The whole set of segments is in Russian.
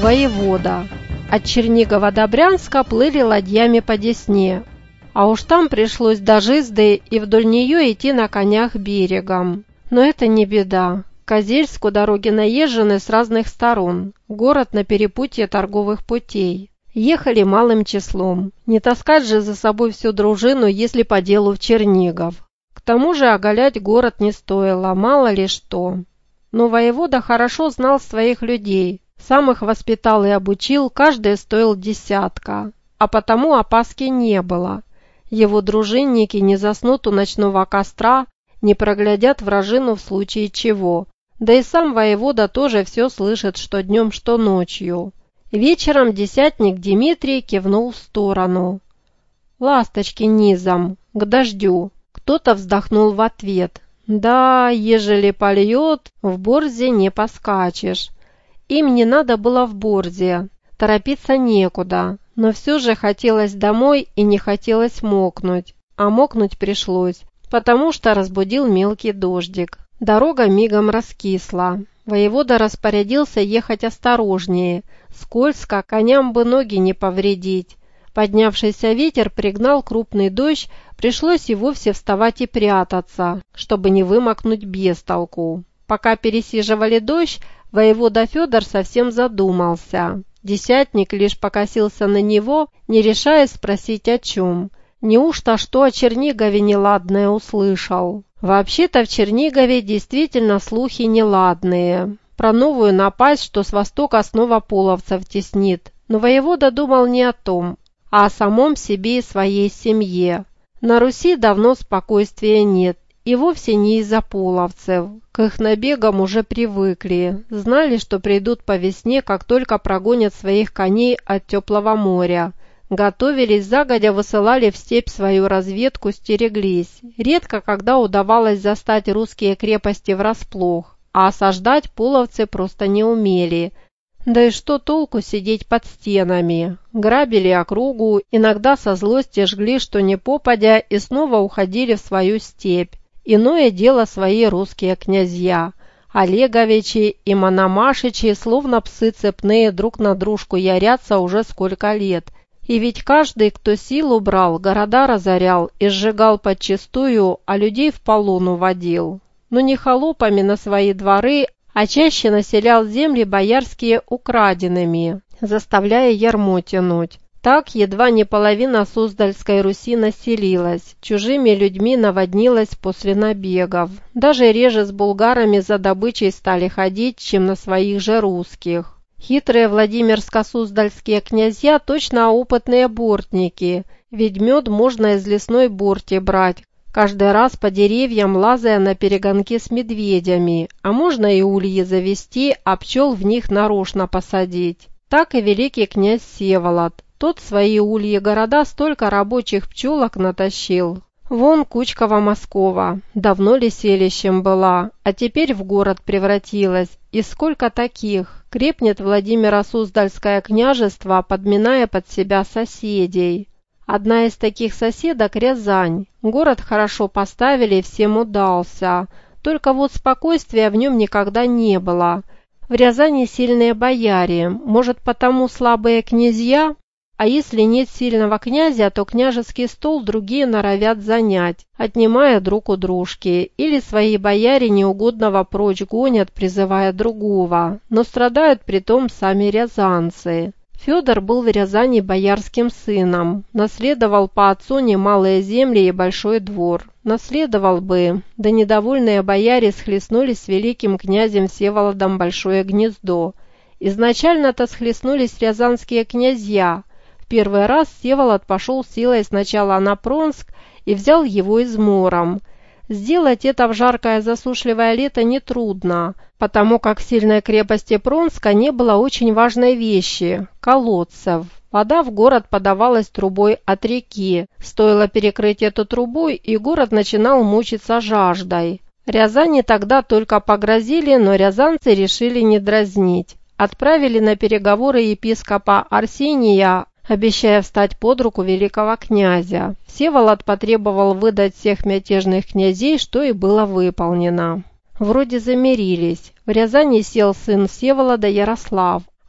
Воевода. От Чернигова до Брянска плыли ладьями по Десне, а уж там пришлось до Жизды и вдоль нее идти на конях берегом. Но это не беда. К Козельску дороги наезжены с разных сторон, город на перепутье торговых путей. Ехали малым числом, не таскать же за собой всю дружину, если по делу в Чернигов. К тому же оголять город не стоило, мало ли что. Но воевода хорошо знал своих людей, сам их воспитал и обучил, каждый стоил десятка, а потому опаски не было. Его дружинники не заснут у ночного костра, не проглядят вражину в случае чего. Да и сам воевода тоже все слышит, что днем, что ночью. Вечером десятник Дмитрий кивнул в сторону. «Ласточки низом, к дождю». Кто-то вздохнул в ответ. «Да, ежели польет, в борзе не поскачешь». Им не надо было в борзе, торопиться некуда, но все же хотелось домой и не хотелось мокнуть. А мокнуть пришлось, потому что разбудил мелкий дождик. Дорога мигом раскисла. Воевода распорядился ехать осторожнее. Скользко, коням бы ноги не повредить. Поднявшийся ветер пригнал крупный дождь, пришлось и вовсе вставать и прятаться, чтобы не вымокнуть без толку. Пока пересиживали дождь, воевода Федор совсем задумался. Десятник лишь покосился на него, не решаясь спросить о чем. Неужто что о Чернигове неладное услышал? Вообще-то в Чернигове действительно слухи неладные. Про новую напасть, что с востока снова половцев теснит. Но воевода думал не о том, а о самом себе и своей семье. На Руси давно спокойствия нет, и вовсе не из-за половцев. К их набегам уже привыкли, знали, что придут по весне, как только прогонят своих коней от теплого моря. Готовились, загодя высылали в степь свою разведку, стереглись. Редко когда удавалось застать русские крепости врасплох, а осаждать половцы просто не умели. Да и что толку сидеть под стенами? Грабили округу, иногда со злости жгли что ни попадя и снова уходили в свою степь. Иное дело свои русские князья. Олеговичи и Мономашичи, словно псы цепные, друг на дружку ярятся уже сколько лет. И ведь каждый, кто силу брал, города разорял и сжигал подчистую, а людей в полон уводил. Но не холопами на свои дворы, а чаще населял земли боярские украденными, заставляя ярмо тянуть. Так едва не половина Суздальской Руси населилась, чужими людьми наводнилась после набегов. Даже реже с булгарами за добычей стали ходить, чем на своих же русских. Хитрые Владимирско-Суздальские князья точно опытные бортники, ведь мед можно из лесной борти брать, каждый раз по деревьям лазая на перегонки с медведями, а можно и ульи завести, а пчел в них нарочно посадить. Так и великий князь Всеволод. Тот в свои ульи города столько рабочих пчелок натащил. Вон Кучково-Москова, давно ли селищем была, а теперь в город превратилась. И сколько таких? Крепнет Владимиро-Суздальское княжество, подминая под себя соседей. Одна из таких соседок – Рязань. Город хорошо поставили, всем удался. Только вот спокойствия в нем никогда не было. В Рязани сильные бояре, может потому слабые князья? А если нет сильного князя, то княжеский стол другие норовят занять, отнимая друг у дружки, или свои бояре неугодного прочь гонят, призывая другого, но страдают притом сами рязанцы. Федор был в Рязани боярским сыном, наследовал по отцу немалые земли и большой двор. Наследовал бы, да недовольные бояре схлестнулись с великим князем Всеволодом Большое Гнездо. Изначально-то схлестнулись рязанские князья. В первый раз Всеволод пошел силой сначала на Пронск и взял его измором. Сделать это в жаркое засушливое лето нетрудно, потому как в сильной крепости Пронска не было очень важной вещи – колодцев. Вода в город подавалась трубой от реки. Стоило перекрыть эту трубу, и город начинал мучиться жаждой. Рязани тогда только погрозили, но рязанцы решили не дразнить. Отправили на переговоры епископа Арсения, обещая встать под руку великого князя. Всеволод потребовал выдать всех мятежных князей, что и было выполнено. Вроде замирились. В Рязани сел сын Всеволода Ярослав,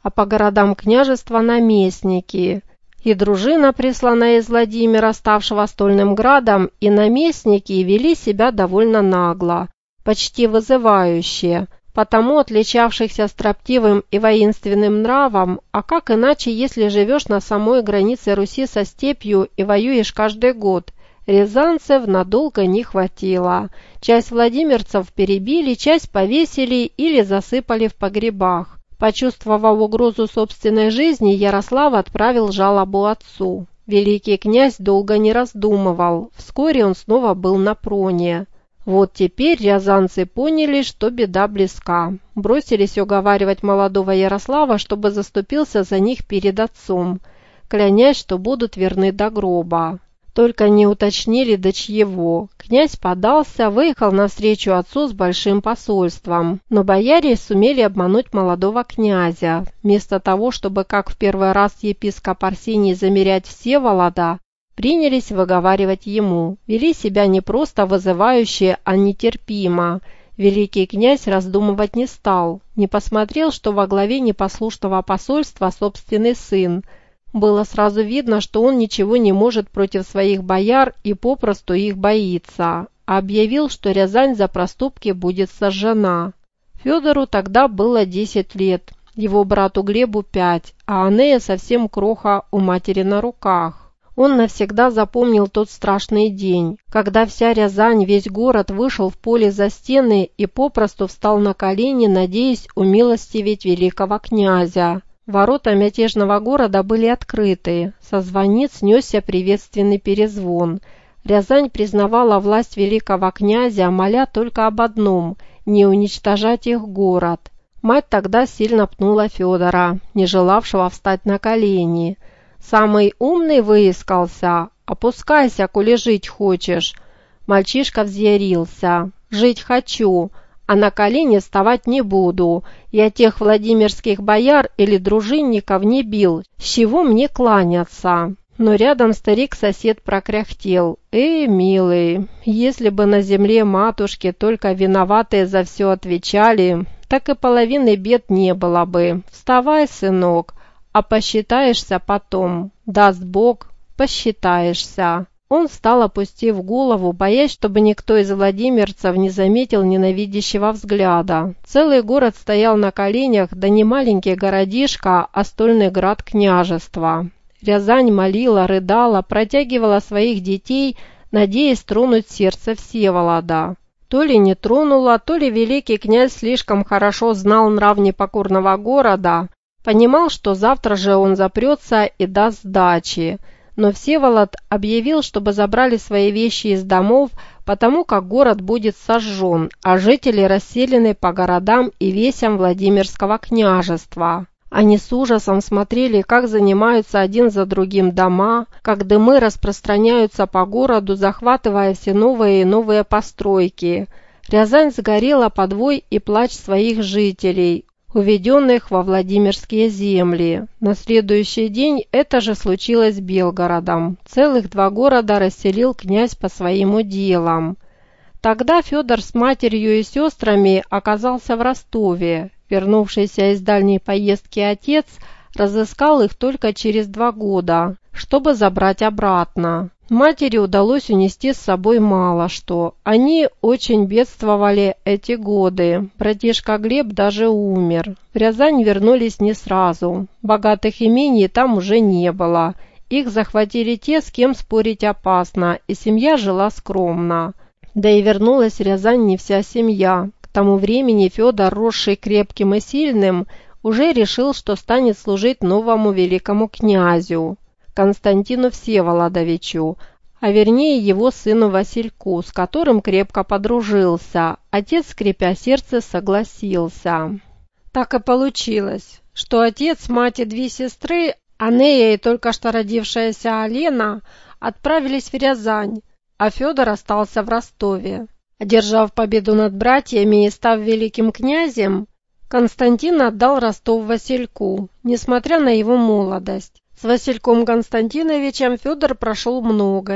а по городам княжества наместники. И дружина, присланная из Владимира, ставшего стольным градом, и наместники вели себя довольно нагло, почти вызывающе, потому отличавшихся строптивым и воинственным нравом, а как иначе, если живешь на самой границе Руси со степью и воюешь каждый год. Рязанцев надолго не хватило. Часть владимирцев перебили, часть повесили или засыпали в погребах. Почувствовав угрозу собственной жизни, Ярослав отправил жалобу отцу. Великий князь долго не раздумывал. Вскоре он снова был на Проне. Вот теперь рязанцы поняли, что беда близка. Бросились уговаривать молодого Ярослава, чтобы заступился за них перед отцом, клянясь, что будут верны до гроба. Только не уточнили, до чьего. Князь подался, выехал навстречу отцу с большим посольством. Но бояре сумели обмануть молодого князя. Вместо того, чтобы, как в первый раз епископ Арсений, замерять Всеволода, принялись выговаривать ему. Вели себя не просто вызывающе, а нетерпимо. Великий князь раздумывать не стал. Не посмотрел, что во главе непослушного посольства собственный сын. Было сразу видно, что он ничего не может против своих бояр и попросту их боится. Объявил, что Рязань за проступки будет сожжена. Федору тогда было 10 лет, его брату Глебу 5, а Анея совсем кроха у матери на руках. Он навсегда запомнил тот страшный день, когда вся Рязань, весь город вышел в поле за стены и попросту встал на колени, надеясь умилостивить великого князя. Ворота мятежного города были открыты, со звонниц несся приветственный перезвон. Рязань признавала власть великого князя, моля только об одном – не уничтожать их город. Мать тогда сильно пнула Федора, не желавшего встать на колени. «Самый умный выискался, опускайся, коли жить хочешь». Мальчишка взъярился. «Жить хочу, а на колени вставать не буду. Я тех владимирских бояр или дружинников не бил, с чего мне кланяться?» Но рядом старик-сосед прокряхтел. Милый, если бы на земле матушки только виноватые за все отвечали, так и половины бед не было бы. Вставай, сынок, а посчитаешься потом. Даст Бог, посчитаешься». Он встал, опустив голову, боясь, чтобы никто из владимирцев не заметил ненавидящего взгляда. Целый город стоял на коленях, да не маленький городишко, а стольный град княжества. Рязань молила, рыдала, протягивала своих детей, надеясь тронуть сердце Всеволода. То ли не тронула, то ли великий князь слишком хорошо знал нрав непокорного города, понимал, что завтра же он запрется и даст сдачи. Но Всеволод объявил, чтобы забрали свои вещи из домов, потому как город будет сожжен, а жители расселены по городам и весям Владимирского княжества. Они с ужасом смотрели, как занимаются один за другим дома, как дымы распространяются по городу, захватывая все новые и новые постройки. Рязань сгорела под вой и плач своих жителей, уведенных во Владимирские земли. На следующий день это же случилось с Белгородом. Целых 2 города расселил князь по своим уделам. Тогда Федор с матерью и сестрами оказался в Ростове. Вернувшийся из дальней поездки отец разыскал их только через 2 года, чтобы забрать обратно. Матери удалось унести с собой мало что. Они очень бедствовали эти годы. Братишка Глеб даже умер. В Рязань вернулись не сразу. Богатых имений там уже не было. Их захватили те, с кем спорить опасно, и семья жила скромно. Да и вернулась в Рязань не вся семья. К тому времени Федор, росший крепким и сильным, уже решил, что станет служить новому великому князю Константину Всеволодовичу, а вернее его сыну Васильку, с которым крепко подружился. Отец, скрипя сердце, согласился. Так и получилось, что отец, мать и 2 сестры, Анея и только что родившаяся Алена, отправились в Рязань, а Федор остался в Ростове. Одержав победу над братьями и став великим князем, Константин отдал Ростов Васильку, несмотря на его молодость. С Васильком Константиновичем Федор прошел многое.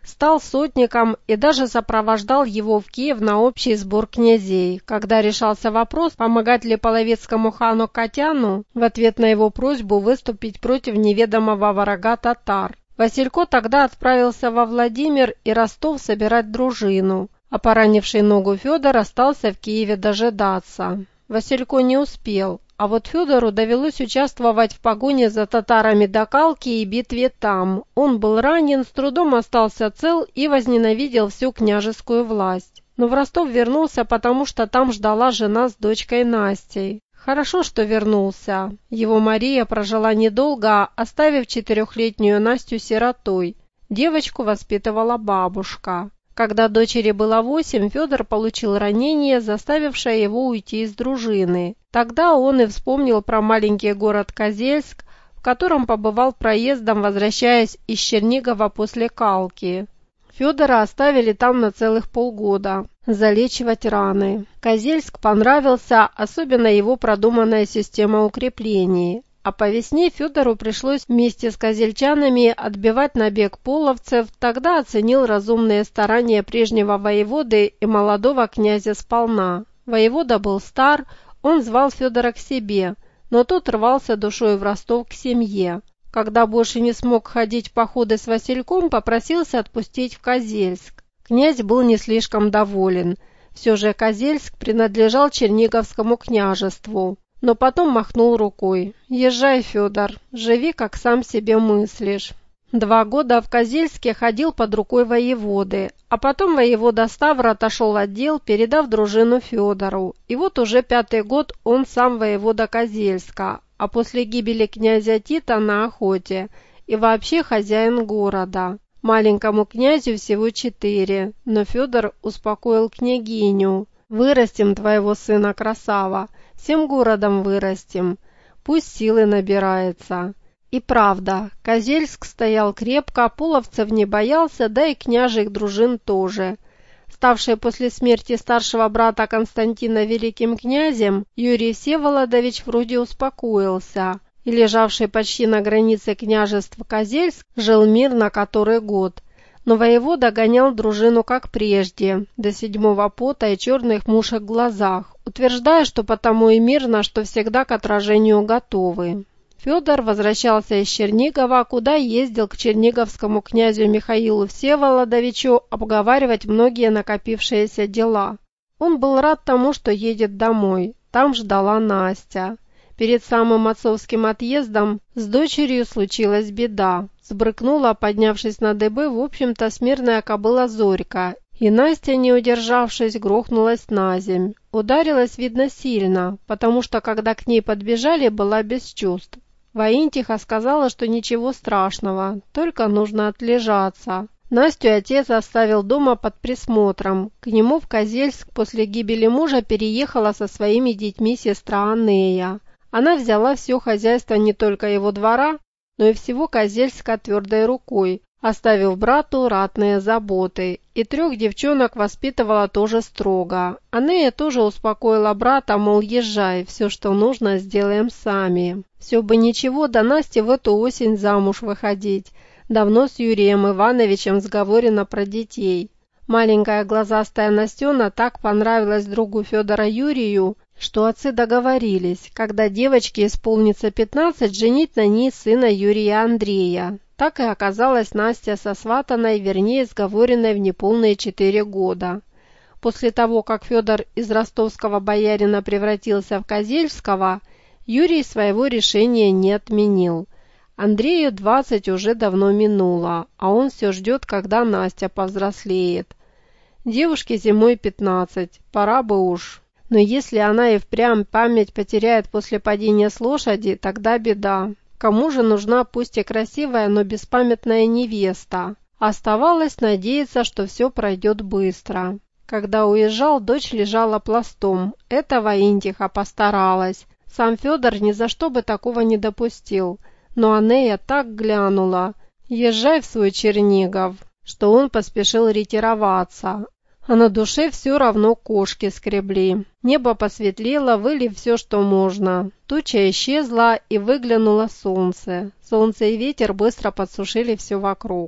стал сотником и даже сопровождал его в Киев на общий сбор князей, когда решался вопрос, помогать ли половецкому хану Катяну в ответ на его просьбу выступить против неведомого врага татар. Василько тогда отправился во Владимир и Ростов собирать дружину, а поранивший ногу Федор остался в Киеве дожидаться. Василько не успел, а вот Федору довелось участвовать в погоне за татарами до Калки и битве там. Он был ранен, с трудом остался цел и возненавидел всю княжескую власть. Но в Ростов вернулся, потому что там ждала жена с дочкой Настей. Хорошо, что вернулся. Его Мария прожила недолго, оставив 4-летнюю Настю сиротой. Девочку воспитывала бабушка. Когда дочери было 8, Федор получил ранение, заставившее его уйти из дружины. Тогда он и вспомнил про маленький город Козельск, в котором побывал проездом, возвращаясь из Чернигова после Калки. Федора оставили там на целых полгода залечивать раны. Козельск понравился, особенно его продуманная система укреплений. А по весне Федору пришлось вместе с козельчанами отбивать набег половцев, тогда оценил разумные старания прежнего воеводы и молодого князя сполна. Воевода был стар, он звал Федора к себе, но тот рвался душой в Ростов к семье. Когда больше не смог ходить в походы с Васильком, попросился отпустить в Козельск. Князь был не слишком доволен. Все же Козельск принадлежал Черниговскому княжеству. Но потом махнул рукой. «Езжай, Федор, живи, как сам себе мыслишь». 2 года в Козельске ходил под рукой воеводы, а потом воевода Ставр отошел от дел, передав дружину Федору. И вот уже 5-й год он сам воевода Козельска, а после гибели князя Тита на охоте и вообще хозяин города. Маленькому князю всего 4, но Федор успокоил княгиню. «Вырастим твоего сына, красава, всем городом вырастим, пусть силы набирается». И правда, Козельск стоял крепко, половцев не боялся, да и княжих дружин тоже. Ставший после смерти старшего брата Константина великим князем, Юрий Всеволодович вроде успокоился, и лежавший почти на границе княжеств Козельск жил мирно который год. Но воевода гонял дружину как прежде, до 7-го пота и черных мушек в глазах, утверждая, что потому и мирно, что всегда к отражению готовы. Федор возвращался из Чернигова, куда ездил к черниговскому князю Михаилу Всеволодовичу обговаривать многие накопившиеся дела. Он был рад тому, что едет домой, там ждала Настя. Перед самым отцовским отъездом с дочерью случилась беда. Сбрыкнула, поднявшись на дыбы, в общем-то смирная кобыла Зорька, и Настя, не удержавшись, грохнулась наземь. Ударилась, видно, сильно, потому что, когда к ней подбежали, была без чувств. Воинтиха сказала, что ничего страшного, только нужно отлежаться. Настю отец оставил дома под присмотром. К нему в Козельск после гибели мужа переехала со своими детьми сестра Анея. Она взяла все хозяйство не только его двора, но и всего Козельска твердой рукой, оставив брату ратные заботы. И 3 девчонок воспитывала тоже строго. Анея тоже успокоила брата, мол, езжай, все, что нужно, сделаем сами. Все бы ничего, да Насте в эту осень замуж выходить. Давно с Юрием Ивановичем сговорено про детей. Маленькая глазастая Настена так понравилась другу Федора Юрию, что отцы договорились, когда девочке исполнится 15, женить на ней сына Юрия Андрея. Так и оказалась Настя сосватанной, вернее, сговоренной в неполные 4 года. После того, как Федор из ростовского боярина превратился в Козельского, Юрий своего решения не отменил. Андрею 20 уже давно минуло, а он все ждет, когда Настя повзрослеет. Девушке зимой 15, пора бы уж. Но если она и впрямь память потеряет после падения с лошади, тогда беда. Кому же нужна пусть и красивая, но беспамятная невеста? Оставалось надеяться, что все пройдет быстро. Когда уезжал, дочь лежала пластом. Это воинтиха постаралась. Сам Федор ни за что бы такого не допустил. Но Анея так глянула: «Езжай в свой Чернигов», что он поспешил ретироваться. А на душе все равно кошки скребли. Небо посветлело, вылив все, что можно. Туча исчезла, и выглянуло солнце. Солнце и ветер быстро подсушили все вокруг.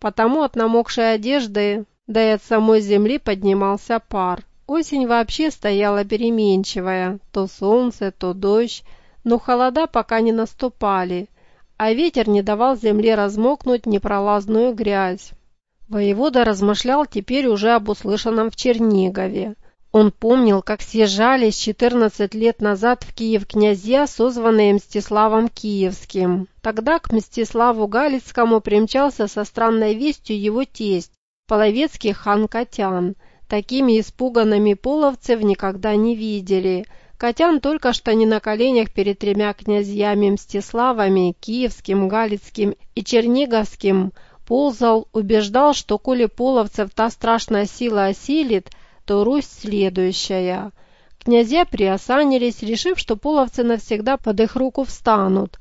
потому от намокшей одежды, да и от самой земли поднимался пар. Осень вообще стояла переменчивая, то солнце, то дождь, но холода пока не наступали, а ветер не давал земле размокнуть непролазную грязь. Воевода размышлял теперь уже об услышанном в Чернигове. Он помнил, как съезжались 14 лет назад в Киев князья, созванные Мстиславом Киевским. Тогда к Мстиславу Галицкому примчался со странной вестью его тесть, половецкий хан Катян. Такими испуганными половцев никогда не видели. Катян только что не на коленях перед 3 князьями Мстиславами, Киевским, Галицким и Черниговским, ползал, убеждал, что коли половцев та страшная сила осилит, то Русь следующая. Князья приосанились, решив, что половцы навсегда под их руку встанут.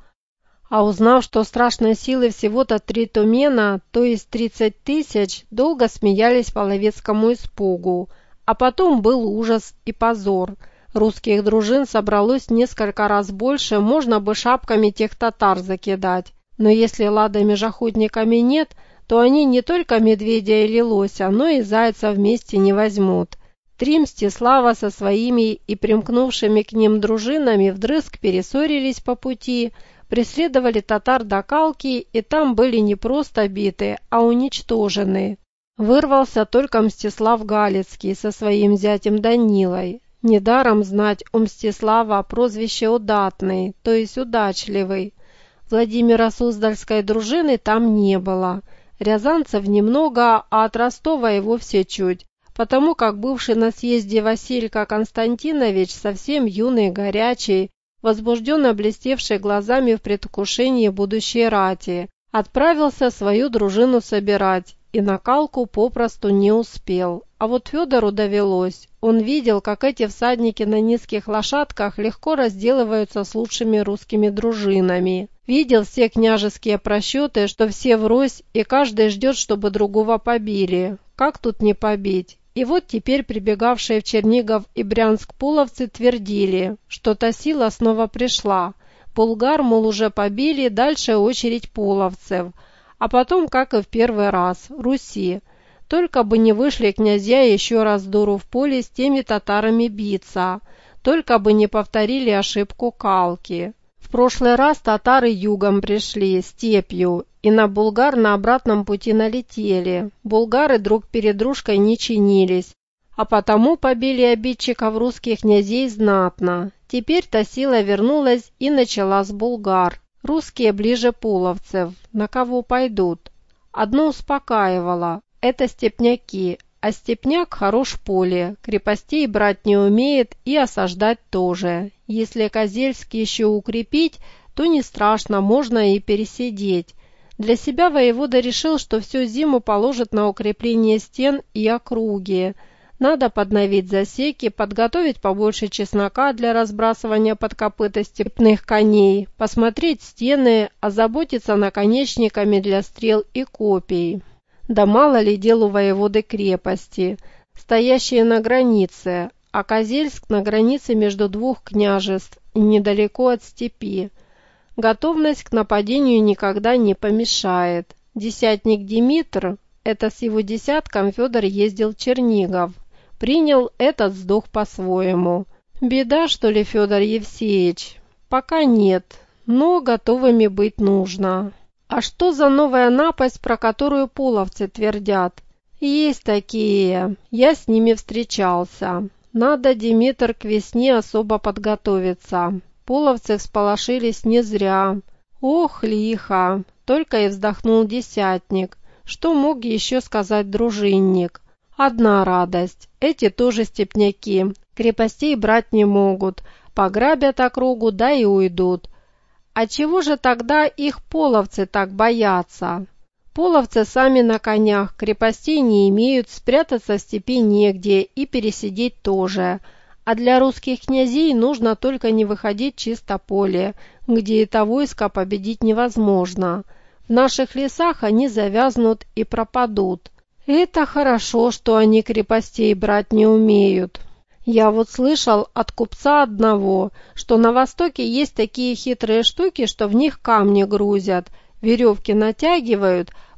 А узнав, что страшной силы всего-то 3 тумена, то есть 30 000, долго смеялись половецкому испугу. А потом был ужас и позор. Русских дружин собралось несколько раз больше, можно бы шапками тех татар закидать. Но если ладами охотниками нет, то они не только медведя или лося, но и зайца вместе не возьмут. 3 Мстислава со своими и примкнувшими к ним дружинами вдрызг перессорились по пути, преследовали татар до Калки, и там были не просто биты, а уничтожены. Вырвался только Мстислав Галицкий со своим зятем Данилой. Недаром знать у Мстислава прозвище «Удатный», то есть «удачливый». Владимира Суздальской дружины там не было. Рязанцев немного, а от Ростова и вовсе чуть, потому как бывший на съезде Василька Константинович, совсем юный, горячий, возбужденно блестевший глазами в предвкушении будущей рати, отправился свою дружину собирать и на Калку попросту не успел. А вот Федору довелось. Он видел, как эти всадники на низких лошадках легко разделываются с лучшими русскими дружинами. Видел все княжеские просчеты, что все врозь, и каждый ждет, чтобы другого побили. Как тут не побить? И вот теперь прибегавшие в Чернигов и Брянск половцы твердили, что та сила снова пришла. Булгар, мол, уже побили, дальше очередь половцев. А потом, как и в первый раз, Руси. Только бы не вышли князья еще раз дуру в поле с теми татарами биться. Только бы не повторили ошибку Калки. В прошлый раз татары югом пришли, степью, и на булгар на обратном пути налетели. Булгары друг перед дружкой не чинились, а потому побили обидчиков русских князей знатно. Теперь та сила вернулась и начала с булгар. Русские ближе половцев. На кого пойдут? Одно успокаивало. Это степняки, а степняк хорош в поле, крепостей брать не умеет и осаждать тоже. Если Козельск еще укрепить, то не страшно, можно и пересидеть. Для себя воевода решил, что всю зиму положит на укрепление стен и округи. Надо подновить засеки, подготовить побольше чеснока для разбрасывания под копыта степных коней, посмотреть стены, озаботиться наконечниками для стрел и копий. Да мало ли дел у воеводы крепости, стоящие на границе, а Козельск на границе между 2 княжеств и недалеко от степи. Готовность к нападению никогда не помешает. Десятник Димитр, это с его десятком Федор ездил в Чернигов, принял этот сдох по-своему. Беда, что ли, Федор Евсеевич? Пока нет, но готовыми быть нужно. А что за новая напасть, про которую половцы твердят? Есть такие, я с ними встречался. Надо, Димитр, к весне особо подготовиться. Половцы всполошились не зря. Ох, лихо, только и вздохнул десятник. Что мог еще сказать дружинник? Одна радость, эти тоже степняки, крепостей брать не могут, пограбят округу, да и уйдут. А чего же тогда их половцы так боятся? Половцы сами на конях, крепостей не имеют, спрятаться в степи негде и пересидеть тоже. А для русских князей нужно только не выходить чисто поле, где это войско победить невозможно. В наших лесах они завязнут и пропадут. Это хорошо, что они крепостей брать не умеют. Я вот слышал от купца одного, что на Востоке есть такие хитрые штуки, что в них камни грузят, веревки натягивают,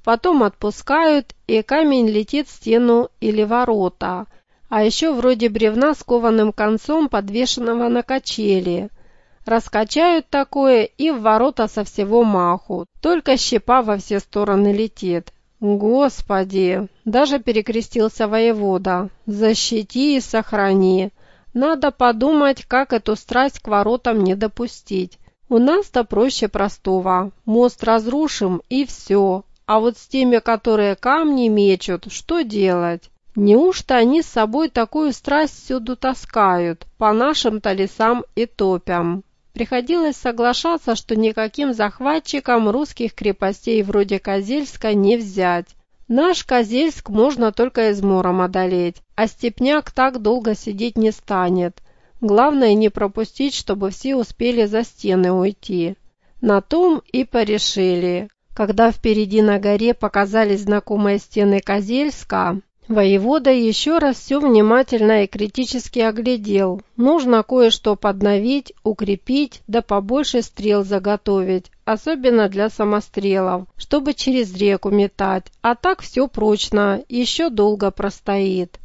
потом отпускают, и камень летит в стену или ворота. А еще вроде бревна с кованым концом, подвешенного на качели. Раскачают такое, и в ворота со всего маху. Только щепа во все стороны летит. Господи! Даже перекрестился воевода. Защити и сохрани. Надо подумать, как эту страсть к воротам не допустить. У нас-то проще простого. Мост разрушим и все. А вот с теми, которые камни мечут, что делать? Неужто они с собой такую страсть всюду таскают, по нашим-то лесам и топям? Приходилось соглашаться, что никаким захватчикам русских крепостей вроде Козельска не взять. Наш Козельск можно только измором одолеть, а степняк так долго сидеть не станет. Главное не пропустить, чтобы все успели за стены уйти. На том и порешили. Когда впереди на горе показались знакомые стены Козельска, воевода еще раз все внимательно и критически оглядел. Нужно кое-что подновить, укрепить, да побольше стрел заготовить, особенно для самострелов, чтобы через реку метать, а так все прочно, еще долго простоит.